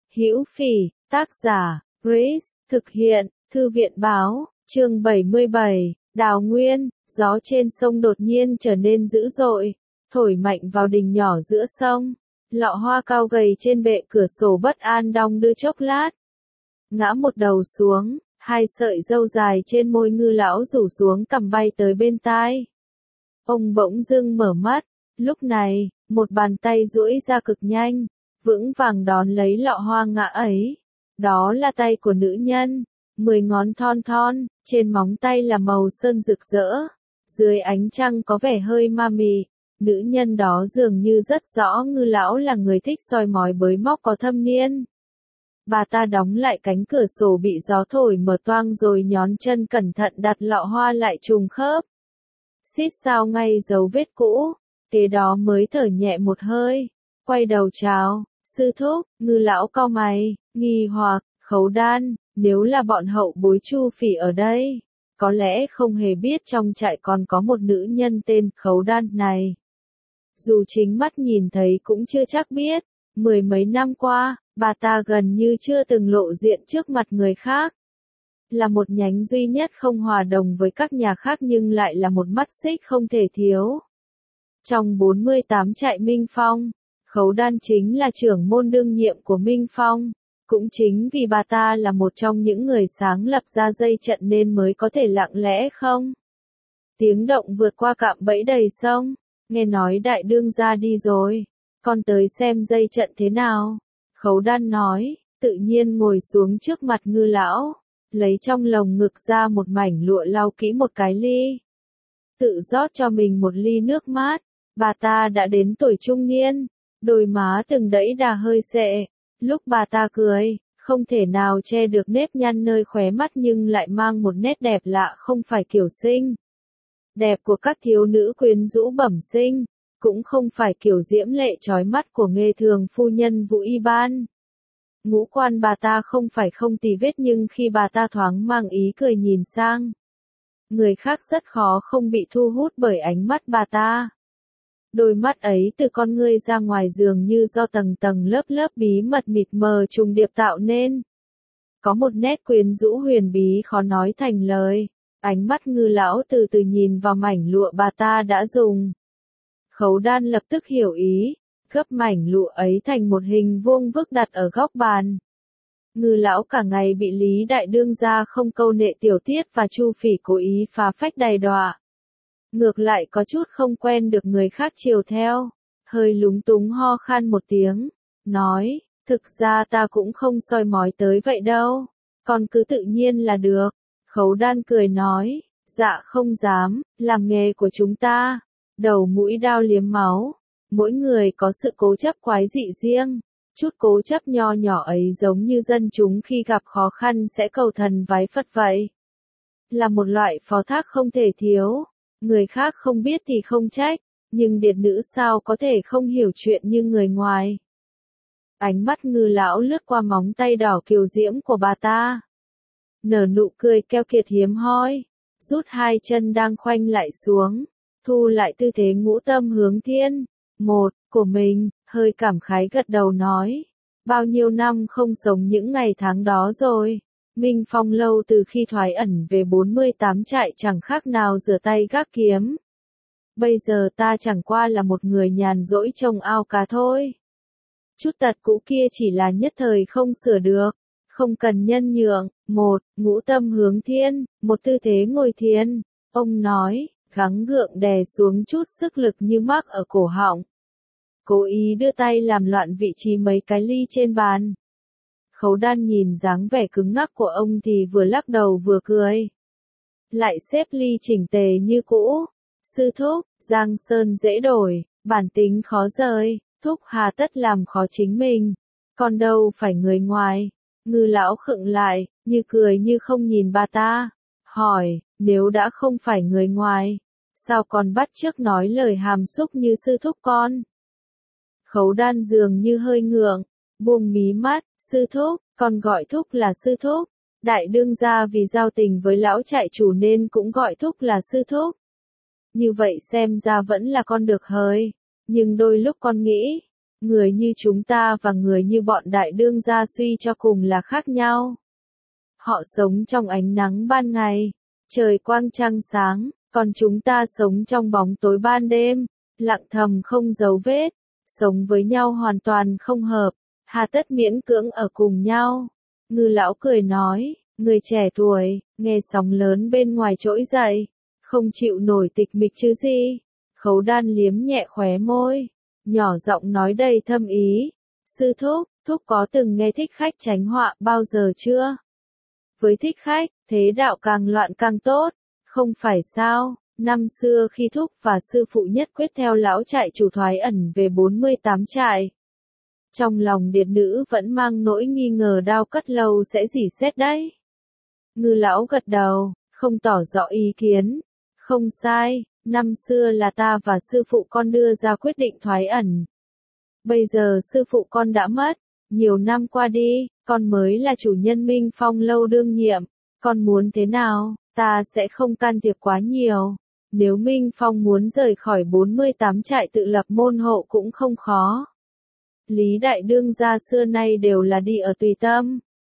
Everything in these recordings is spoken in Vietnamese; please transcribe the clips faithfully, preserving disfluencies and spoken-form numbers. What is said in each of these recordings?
Hữu Phỉ, tác giả, Grace, thực hiện, Thư viện báo, chương bảy mươi bảy, Đào Nguyên, gió trên sông đột nhiên trở nên dữ dội, thổi mạnh vào đình nhỏ giữa sông. Lọ hoa cao gầy trên bệ cửa sổ bất an đong đưa chốc lát. Ngã một đầu xuống, hai sợi râu dài trên môi Ngư lão rủ xuống cằm bay tới bên tai. Ông bỗng dưng mở mắt, lúc này, một bàn tay duỗi ra cực nhanh, vững vàng đón lấy lọ hoa ngã ấy. Đó là tay của nữ nhân, mười ngón thon thon, trên móng tay là màu sơn rực rỡ, dưới ánh trăng có vẻ hơi ma mị. Nữ nhân đó dường như rất rõ Ngư lão là người thích soi mói bới móc có thâm niên. Bà ta đóng lại cánh cửa sổ bị gió thổi mở toang rồi nhón chân cẩn thận đặt lọ hoa lại trùng khớp. Xít sao ngay dấu vết cũ, kế đó mới thở nhẹ một hơi, quay đầu chào, sư thúc. Ngư lão cau mày, nghi hoặc, Khấu Đan, nếu là bọn hậu bối Chu Phỉ ở đây, có lẽ không hề biết trong trại còn có một nữ nhân tên Khấu Đan này. Dù chính mắt nhìn thấy cũng chưa chắc biết, mười mấy năm qua, bà ta gần như chưa từng lộ diện trước mặt người khác. Là một nhánh duy nhất không hòa đồng với các nhà khác nhưng lại là một mắt xích không thể thiếu. Trong bốn mươi tám trại Minh Phong, Khấu Đan chính là trưởng môn đương nhiệm của Minh Phong. Cũng chính vì bà ta là một trong những người sáng lập ra dây trận nên mới có thể lặng lẽ không tiếng động vượt qua cạm bẫy đầy sông. Nghe nói đại đương gia đi rồi, con tới xem dây trận thế nào. Khấu Đan nói, tự nhiên ngồi xuống trước mặt Ngư lão, lấy trong lồng ngực ra một mảnh lụa lau kỹ một cái ly. Tự rót cho mình một ly nước mát. Bà ta đã đến tuổi trung niên, đôi má từng đẫy đà hơi sệ. Lúc bà ta cười, không thể nào che được nếp nhăn nơi khóe mắt nhưng lại mang một nét đẹp lạ không phải kiểu xinh đẹp của các thiếu nữ quyến rũ bẩm sinh, cũng không phải kiểu diễm lệ chói mắt của nghê thường phu nhân Vũ Y Ban. Ngũ quan bà ta không phải không tì vết nhưng khi bà ta thoáng mang ý cười nhìn sang người khác rất khó không bị thu hút bởi ánh mắt bà ta. Đôi mắt ấy từ con ngươi ra ngoài dường như do tầng tầng lớp lớp bí mật mịt mờ trùng điệp tạo nên. Có một nét quyến rũ huyền bí khó nói thành lời. Ánh mắt Ngư lão từ từ nhìn vào mảnh lụa bà ta đã dùng. Khấu Đan lập tức hiểu ý, gấp mảnh lụa ấy thành một hình vuông vức đặt ở góc bàn. Ngư lão cả ngày bị Lý đại đương gia không câu nệ tiểu tiết và Chu Phỉ cố ý phá phách đầy đọa. Ngược lại có chút không quen được người khác chiều theo, hơi lúng túng ho khan một tiếng, nói, thực ra ta cũng không soi mói tới vậy đâu, con cứ tự nhiên là được. Khấu Đan cười nói, dạ không dám, làm nghề của chúng ta, đầu mũi đao liếm máu, mỗi người có sự cố chấp quái dị riêng, chút cố chấp nho nhỏ ấy giống như dân chúng khi gặp khó khăn sẽ cầu thần vái Phật vậy. Là một loại phó thác không thể thiếu. Người khác không biết thì không trách, nhưng điệt nữ sao có thể không hiểu chuyện như người ngoài. Ánh mắt Ngư lão lướt qua móng tay đỏ kiều diễm của bà ta. Nở nụ cười keo kiệt hiếm hoi, rút hai chân đang khoanh lại xuống, thu lại tư thế ngũ tâm hướng thiên, một, của mình, hơi cảm khái gật đầu nói. Bao nhiêu năm không sống những ngày tháng đó rồi. Minh Phong lâu từ khi thoái ẩn về bốn mươi tám trại chẳng khác nào rửa tay gác kiếm. Bây giờ ta chẳng qua là một người nhàn rỗi trông ao cá thôi. Chút tật cũ kia chỉ là nhất thời không sửa được, không cần nhân nhượng. Một, ngũ tâm hướng thiên, một tư thế ngồi thiền. Ông nói, gắng gượng đè xuống chút sức lực như mắc ở cổ họng. Cố ý đưa tay làm loạn vị trí mấy cái ly trên bàn. Khấu Đan nhìn dáng vẻ cứng ngắc của ông thì vừa lắc đầu vừa cười. Lại xếp ly chỉnh tề như cũ. Sư thúc, Giang Sơn dễ đổi, bản tính khó rời, thúc hà tất làm khó chính mình. Còn đâu phải người ngoài. Ngư lão khựng lại, như cười như không nhìn bà ta. Hỏi, nếu đã không phải người ngoài, sao còn bắt chước nói lời hàm xúc như sư thúc con? Khấu Đan dường như hơi ngượng. Buông mí mắt, sư thúc, con gọi thúc là sư thúc. Đại đương gia vì giao tình với lão trại chủ nên cũng gọi thúc là sư thúc. Như vậy xem ra vẫn là con được hời. Nhưng đôi lúc con nghĩ, Người như chúng ta và người như bọn đại đương gia suy cho cùng là khác nhau. Họ sống trong ánh nắng ban ngày, trời quang trăng sáng, còn chúng ta sống trong bóng tối ban đêm, lặng thầm không dấu vết, sống với nhau hoàn toàn không hợp, hà tất miễn cưỡng ở cùng nhau. Ngư lão cười nói, người trẻ tuổi, nghe sóng lớn bên ngoài trỗi dậy, không chịu nổi tịch mịch chứ gì. Khấu Đan liếm nhẹ khóe môi, nhỏ giọng nói đầy thâm ý, sư thúc, thúc có từng nghe thích khách tránh họa bao giờ chưa? Với thích khách, thế đạo càng loạn càng tốt, không phải sao? Năm xưa khi thúc và sư phụ nhất quyết theo lão trại chủ thoái ẩn về bốn mươi tám trại. Trong lòng điệt nữ vẫn mang nỗi nghi ngờ đao cất lâu sẽ dỉ xét đấy. Ngư lão gật đầu, không tỏ rõ ý kiến. Không sai, năm xưa là ta và sư phụ con đưa ra quyết định thoái ẩn. Bây giờ sư phụ con đã mất, nhiều năm qua đi, con mới là chủ nhân Minh Phong lâu đương nhiệm. Con muốn thế nào, ta sẽ không can thiệp quá nhiều. Nếu Minh Phong muốn rời khỏi bốn mươi tám trại tự lập môn hộ cũng không khó. Lý đại đương gia xưa nay đều là đi ở tùy tâm.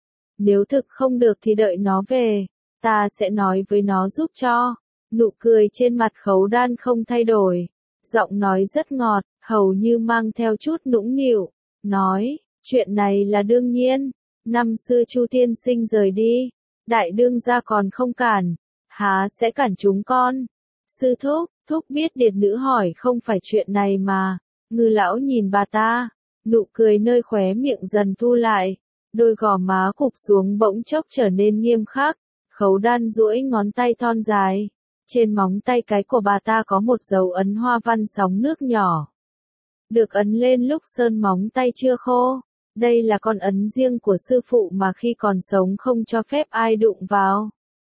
Nếu thực không được thì đợi nó về, ta sẽ nói với nó giúp cho. Nụ cười trên mặt Khấu Đan không thay đổi, giọng nói rất ngọt, hầu như mang theo chút nũng nịu, nói, chuyện này là đương nhiên, năm xưa Chu tiên sinh rời đi, đại đương gia còn không cản, há sẽ cản chúng con. Sư thúc, thúc biết điệt nữ hỏi không phải chuyện này mà. Ngư lão nhìn bà ta, nụ cười nơi khóe miệng dần thu lại, đôi gò má cụp xuống bỗng chốc trở nên nghiêm khắc. Khấu Đan duỗi ngón tay thon dài, trên móng tay cái của bà ta có một dấu ấn hoa văn sóng nước nhỏ, được ấn lên lúc sơn móng tay chưa khô. Đây là con ấn riêng của sư phụ mà khi còn sống không cho phép ai đụng vào.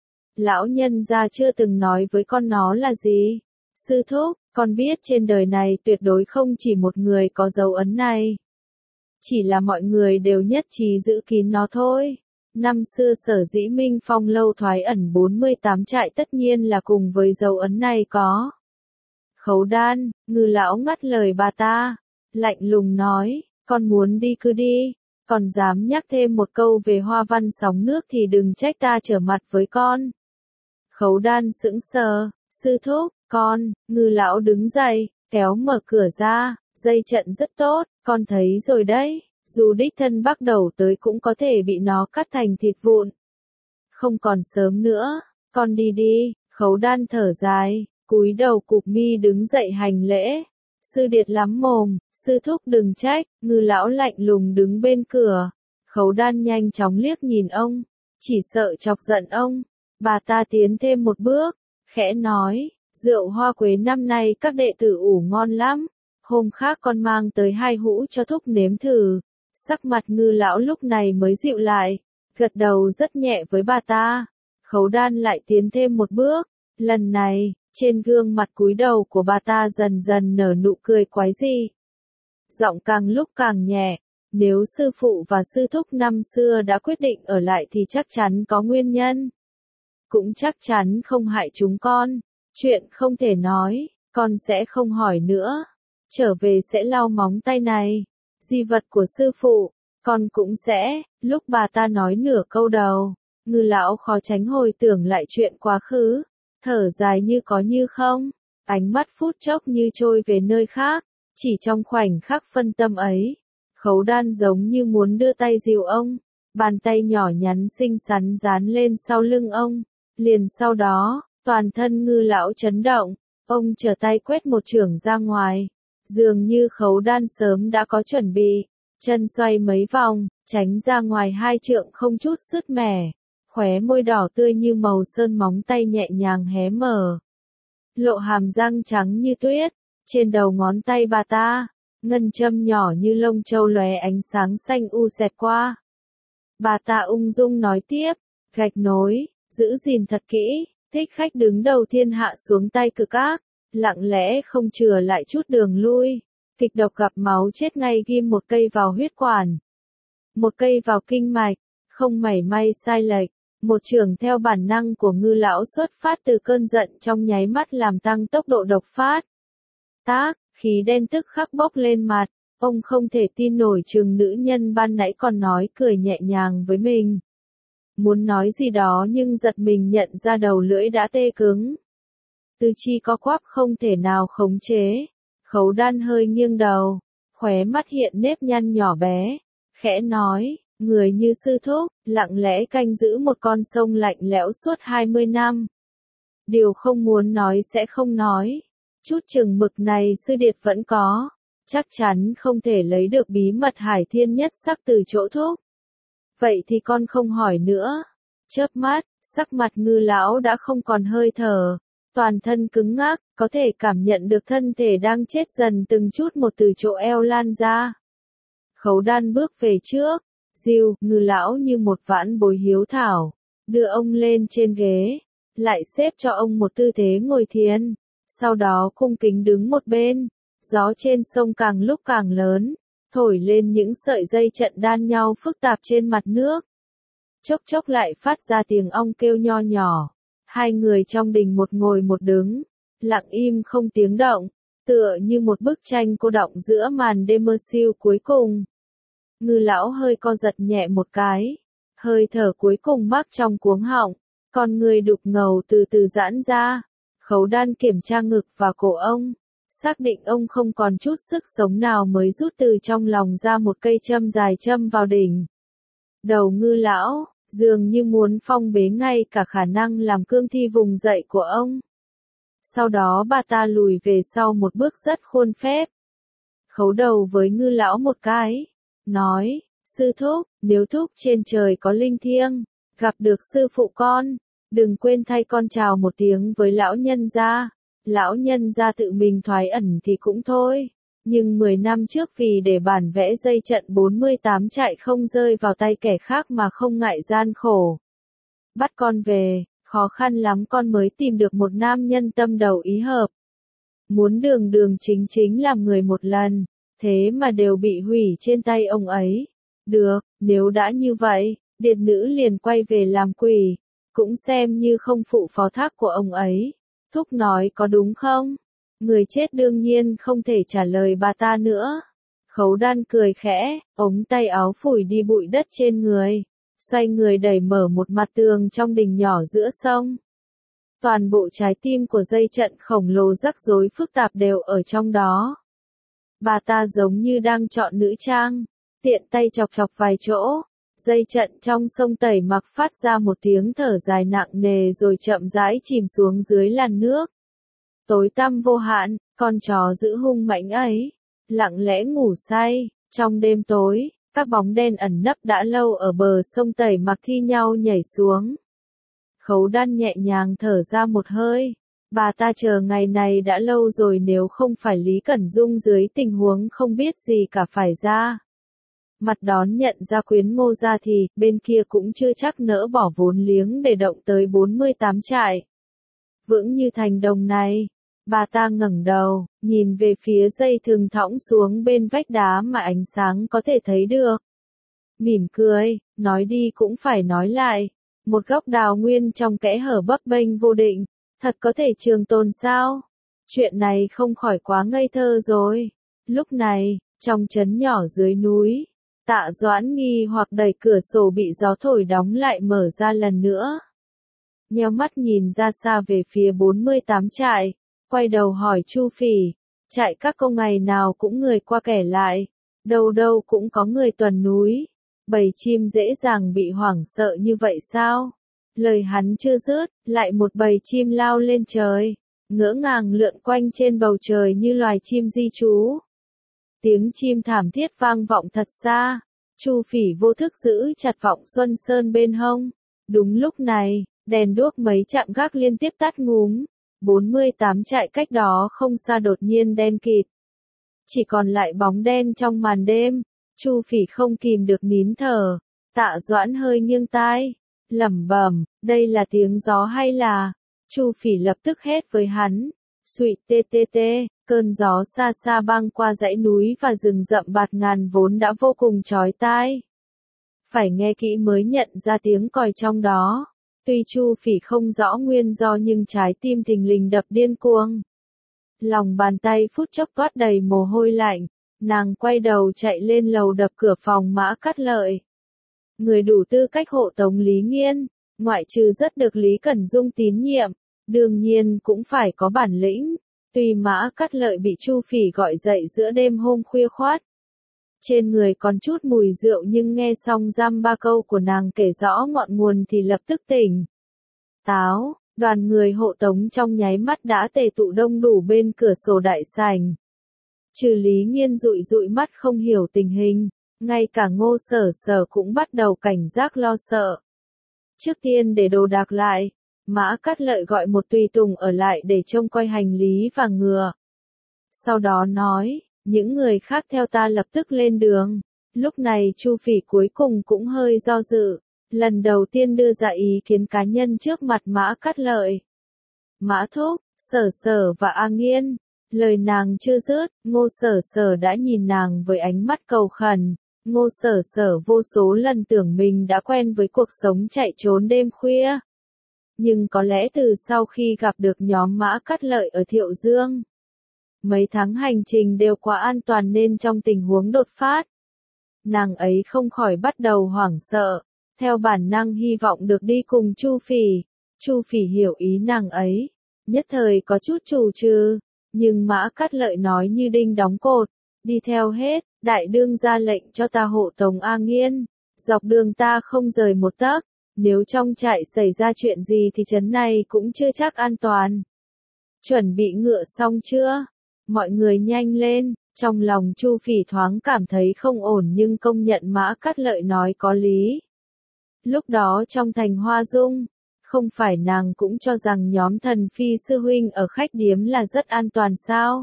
Lão nhân gia chưa từng nói với con nó là gì. Sư thúc, con biết trên đời này tuyệt đối không chỉ một người có dấu ấn này. Chỉ là mọi người đều nhất trí giữ kín nó thôi. Năm xưa sở dĩ Minh Phong lâu thoái ẩn bốn mươi tám trại tất nhiên là cùng với dấu ấn này có. Khấu Đan, Ngư lão ngắt lời bà ta, lạnh lùng nói, con muốn đi cứ đi, còn dám nhắc thêm một câu về hoa văn sóng nước thì đừng trách ta trở mặt với con. Khấu Đan sững sờ, sư thúc, con. Ngư lão đứng dậy, kéo mở cửa ra, dây trận rất tốt, con thấy rồi đấy, dù đích thân bắt đầu tới cũng có thể bị nó cắt thành thịt vụn. Không còn sớm nữa, con đi đi. Khấu Đan thở dài, cúi đầu cụp mi đứng dậy hành lễ. Sư điệt lắm mồm, sư thúc đừng trách. Ngư lão lạnh lùng đứng bên cửa. Khấu Đan nhanh chóng liếc nhìn ông, chỉ sợ chọc giận ông. Bà ta tiến thêm một bước, khẽ nói, rượu hoa quế năm nay các đệ tử ủ ngon lắm, hôm khác con mang tới hai hũ cho thúc nếm thử. Sắc mặt Ngư lão lúc này mới dịu lại, gật đầu rất nhẹ với bà ta. Khấu Đan lại tiến thêm một bước, lần này, trên gương mặt cúi đầu của bà ta dần dần nở nụ cười quái dị. Giọng càng lúc càng nhẹ, nếu sư phụ và sư thúc năm xưa đã quyết định ở lại thì chắc chắn có nguyên nhân. Cũng chắc chắn không hại chúng con. Chuyện không thể nói, con sẽ không hỏi nữa. Trở về sẽ lau móng tay này. Di vật của sư phụ, con cũng sẽ. Lúc bà ta nói nửa câu đầu, Ngư lão khó tránh hồi tưởng lại chuyện quá khứ. Thở dài như có như không. Ánh mắt phút chốc như trôi về nơi khác. Chỉ trong khoảnh khắc phân tâm ấy, Khấu Đan giống như muốn đưa tay dìu ông. Bàn tay nhỏ nhắn xinh xắn dán lên sau lưng ông. Liền sau đó, toàn thân Ngư lão chấn động, ông trở tay quét một chưởng ra ngoài. Dường như Khấu Đan sớm đã có chuẩn bị, chân xoay mấy vòng, tránh ra ngoài hai trượng không chút sứt mẻ. Khóe môi đỏ tươi như màu sơn móng tay nhẹ nhàng hé mở. Lộ hàm răng trắng như tuyết, trên đầu ngón tay bà ta, ngân châm nhỏ như lông châu lóe ánh sáng xanh u xẹt qua. Bà ta ung dung nói tiếp, gạch nối, giữ gìn thật kỹ, thích khách đứng đầu thiên hạ xuống tay cực ác, lặng lẽ không chừa lại chút đường lui, kịch độc gặp máu chết ngay ghim một cây vào huyết quản, một cây vào kinh mạch, không mảy may sai lệch, một chưởng theo bản năng của Ngư lão xuất phát từ cơn giận trong nháy mắt làm tăng tốc độ độc phát. Tác, khí đen tức khắc bốc lên mặt, Ông không thể tin nổi trường nữ nhân ban nãy còn nói cười nhẹ nhàng với mình. Muốn nói gì đó nhưng giật mình nhận ra đầu lưỡi đã tê cứng. Tư chi co quắp không thể nào khống chế. Khấu Đan hơi nghiêng đầu, khóe mắt hiện nếp nhăn nhỏ bé, khẽ nói, người như sư thúc, lặng lẽ canh giữ một con sông lạnh lẽo suốt hai mươi năm. Điều không muốn nói sẽ không nói. Chút chừng mực này sư điệt vẫn có. Chắc chắn không thể lấy được bí mật hải thiên nhất sắc từ chỗ thúc. Vậy thì con không hỏi nữa. Chớp mắt, sắc mặt Ngư lão đã không còn hơi thở. Toàn thân cứng ngắc, có thể cảm nhận được thân thể đang chết dần từng chút một từ chỗ eo lan ra. Khấu Đan bước về trước. Dìu, Ngư lão như một vãn bối hiếu thảo. Đưa ông lên trên ghế. Lại xếp cho ông một tư thế ngồi thiền. Sau đó cung kính đứng một bên. Gió trên sông càng lúc càng lớn, thổi lên những sợi dây trận đan nhau phức tạp trên mặt nước. Chốc chốc lại phát ra tiếng ong kêu nho nhỏ. Hai người trong đình một ngồi một đứng, lặng im không tiếng động, tựa như một bức tranh cô đọng giữa màn đêm mơ siêu cuối cùng. Ngư lão hơi co giật nhẹ một cái, hơi thở cuối cùng mắc trong cuống họng, con người đục ngầu từ từ giãn ra. Khấu Đan kiểm tra ngực và cổ ông. Xác định ông không còn chút sức sống nào mới rút từ trong lòng ra một cây châm dài châm vào đỉnh. Đầu Ngư lão, dường như muốn phong bế ngay cả khả năng làm cương thi vùng dậy của ông. Sau đó bà ta lùi về sau một bước rất khuôn phép. Khấu đầu với Ngư lão một cái. Nói, sư thúc, nếu thúc trên trời có linh thiêng, gặp được sư phụ con, đừng quên thay con chào một tiếng với lão nhân gia. Lão nhân gia tự mình thoái ẩn thì cũng thôi, nhưng mười năm trước vì để bản vẽ dây trận bốn mươi tám chạy không rơi vào tay kẻ khác mà không ngại gian khổ. Bắt con về, khó khăn lắm con mới tìm được một nam nhân tâm đầu ý hợp. Muốn đường đường chính chính làm người một lần, thế mà đều bị hủy trên tay ông ấy. Được, nếu đã như vậy, điệt nữ liền quay về làm quỷ, cũng xem như không phụ phó thác của ông ấy. Thúc nói có đúng không? Người chết đương nhiên không thể trả lời bà ta nữa. Khấu Đan cười khẽ, ống tay áo phủi đi bụi đất trên người, xoay người đẩy mở một mặt tường trong đình nhỏ giữa sông. Toàn bộ trái tim của dây trận khổng lồ rắc rối phức tạp đều ở trong đó. Bà ta giống như đang chọn nữ trang, tiện tay chọc chọc vài chỗ. Dây trận trong sông Tẩy Mặc phát ra một tiếng thở dài nặng nề rồi chậm rãi chìm xuống dưới làn nước. Tối tăm vô hạn, con chó dữ hung mãnh ấy, lặng lẽ ngủ say. Trong đêm tối, các bóng đen ẩn nấp đã lâu ở bờ sông Tẩy Mặc thi nhau nhảy xuống. Khấu Đan nhẹ nhàng thở ra một hơi. Bà ta chờ ngày này đã lâu rồi, nếu không phải Lý Cẩn Dung dưới tình huống không biết gì cả phải ra mặt đón nhận ra Quyến Ngô ra thì, bên kia cũng chưa chắc nỡ bỏ vốn liếng để động tới bốn mươi tám trại. Vững như thành đồng này, bà ta ngẩng đầu, nhìn về phía dây thừng thõng xuống bên vách đá mà ánh sáng có thể thấy được. Mỉm cười, nói đi cũng phải nói lại, một góc đào nguyên trong kẽ hở bấp bênh vô định, thật có thể trường tồn sao? Chuyện này không khỏi quá ngây thơ rồi. Lúc này, trong trấn nhỏ dưới núi, Tạ Doãn nghi hoặc đẩy cửa sổ bị gió thổi đóng lại mở ra lần nữa. Nheo mắt nhìn ra xa về phía bốn mươi tám trại, quay đầu hỏi Chu Phỉ, trại các cô ngày nào cũng người qua kẻ lại, đâu đâu cũng có người tuần núi, bầy chim dễ dàng bị hoảng sợ như vậy sao? Lời hắn chưa dứt, lại một bầy chim lao lên trời, ngỡ ngàng lượn quanh trên bầu trời như loài chim di trú. Tiếng chim thảm thiết vang vọng thật xa. Chu Phỉ vô thức giữ chặt Vọng Xuân Sơn bên hông. Đúng lúc này, đèn đuốc mấy trạm gác liên tiếp tắt ngúm. bốn mươi tám trại cách đó không xa đột nhiên đen kịt. Chỉ còn lại bóng đen trong màn đêm. Chu Phỉ không kìm được nín thở. Tạ Doãn hơi nghiêng tai, lẩm bẩm, đây là tiếng gió hay là? Chu Phỉ lập tức hét với hắn. Suỵt tê tê tê, cơn gió xa xa băng qua dãy núi và rừng rậm bạt ngàn vốn đã vô cùng chói tai. Phải nghe kỹ mới nhận ra tiếng còi trong đó. Tuy Chu Phỉ không rõ nguyên do nhưng trái tim thình lình đập điên cuồng. Lòng bàn tay phút chốc toát đầy mồ hôi lạnh, Nàng quay đầu chạy lên lầu đập cửa phòng Mã Cát Lợi. Người đủ tư cách hộ tống Lý Nghiên, ngoại trừ rất được Lý Cẩn Dung tín nhiệm, đương nhiên cũng phải có bản lĩnh. Tuy Mã Cát Lợi bị Chu Phỉ gọi dậy giữa đêm hôm khuya khoắt, trên người còn chút mùi rượu, nhưng nghe xong dăm ba câu của nàng kể rõ ngọn nguồn thì lập tức tỉnh táo. Đoàn người hộ tống trong nháy mắt đã tề tụ đông đủ bên cửa sổ đại sảnh. Trừ Lý Nghiên dụi dụi mắt không hiểu tình hình, ngay cả Ngô Sở Sở cũng bắt đầu cảnh giác lo sợ. Trước tiên để đồ đạc lại, Mã Cát Lợi gọi một tùy tùng ở lại để trông coi hành lý và ngựa. Sau đó nói, những người khác theo ta lập tức lên đường. Lúc này Chu Phỉ cuối cùng cũng hơi do dự, lần đầu tiên đưa ra ý kiến cá nhân trước mặt Mã Cát Lợi. Mã Thúc, Sở Sở và A Nghiên. Lời nàng chưa dứt, Ngô Sở Sở đã nhìn nàng với ánh mắt cầu khẩn. Ngô Sở Sở vô số lần tưởng mình đã quen với cuộc sống chạy trốn đêm khuya. Nhưng có lẽ từ sau khi gặp được nhóm Mã Cát Lợi ở Thiệu Dương, mấy tháng hành trình đều quá an toàn nên trong tình huống đột phát, nàng ấy không khỏi bắt đầu hoảng sợ, theo bản năng hy vọng được đi cùng Chu Phỉ. Chu Phỉ hiểu ý nàng ấy, nhất thời có chút chù trừ, nhưng Mã Cát Lợi nói như đinh đóng cột, đi theo hết, đại đương ra lệnh cho ta hộ tống A Nghiên, dọc đường ta không rời một tấc, nếu trong trại xảy ra chuyện gì thì trấn này cũng chưa chắc an toàn. Chuẩn bị ngựa xong chưa? Mọi người nhanh lên. Trong lòng Chu Phỉ thoáng cảm thấy không ổn nhưng công nhận Mã Cát Lợi nói có lý. Lúc đó trong thành Hoa Dung, không phải nàng cũng cho rằng nhóm Thần Phi sư huynh ở khách điếm là rất an toàn sao?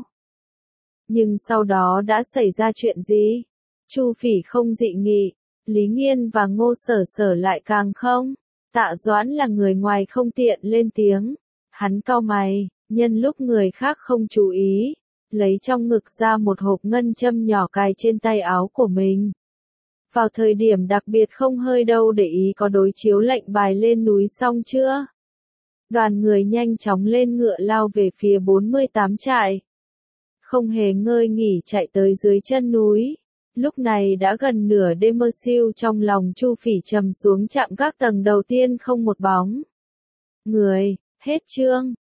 Nhưng sau đó đã xảy ra chuyện gì? Chu Phỉ không dị nghị, Lý Nghiên và Ngô Sở Sở lại càng không. Tạ Doãn là người ngoài không tiện lên tiếng. Hắn cau mày, nhân lúc người khác không chú ý, lấy trong ngực ra một hộp ngân châm nhỏ cài trên tay áo của mình. Vào thời điểm đặc biệt không hơi đâu để ý có đối chiếu lệnh bài lên núi xong chưa? Đoàn người nhanh chóng lên ngựa lao về phía bốn mươi tám trại. Không hề ngơi nghỉ chạy tới dưới chân núi. Lúc này đã gần nửa đêm, mơ siêu trong lòng Chu Phỉ trầm xuống chạm gác tầng đầu tiên không một bóng người. Hết chương.